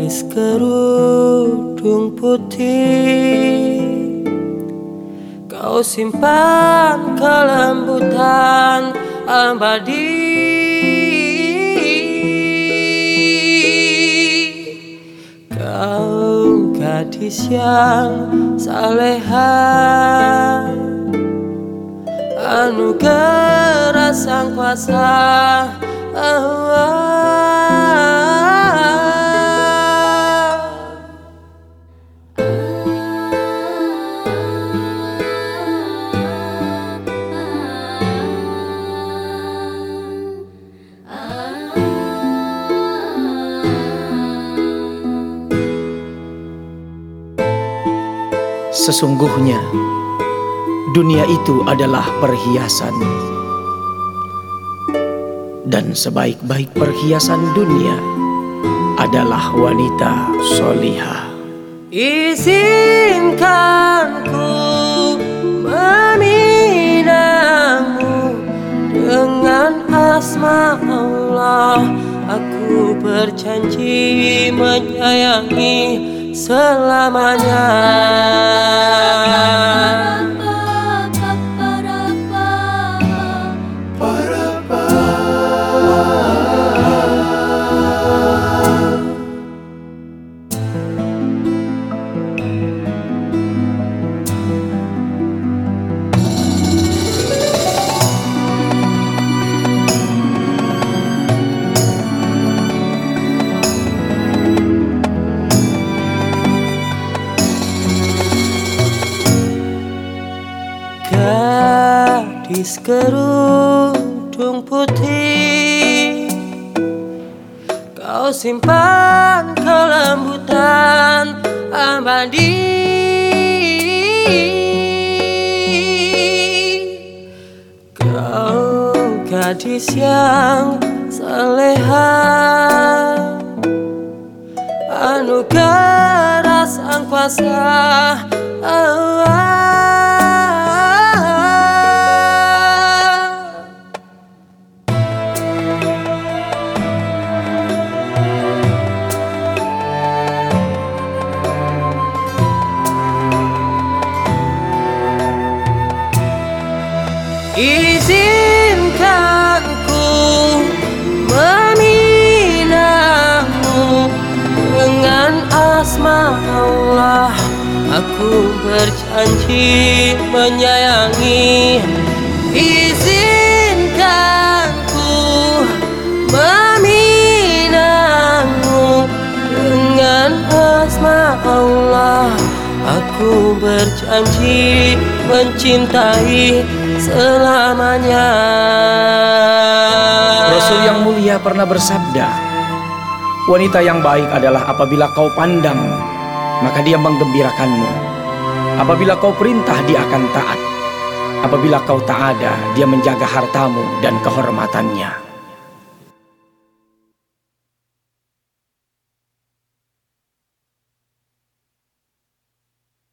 Gadis kerudung putih, kau simpan kelembutan abadi. Kau gadis yang saleha, anugerah sang kuasa. Sesungguhnya dunia itu adalah perhiasan, dan sebaik-baik perhiasan dunia adalah wanita solihah. Izinkan ku meminangmu dengan asma Allah. Aku berjanji menyayangi selamanya. Gadis kerudung putih, kau simpan kelembutan abadi. Kau gadis yang saleha, anugerah sang kuasa. Izinkan ku meminangmu dengan asma Allah. Aku berjanji menyayangi. Izinkan ku meminangmu dengan asma Allah. Aku berjanji mencintai selamanya. Rasul yang mulia pernah bersabda, wanita yang baik adalah apabila kau pandang, maka dia menggembirakanmu. Apabila kau perintah, dia akan taat. Apabila kau tak ada, dia menjaga hartamu dan kehormatannya.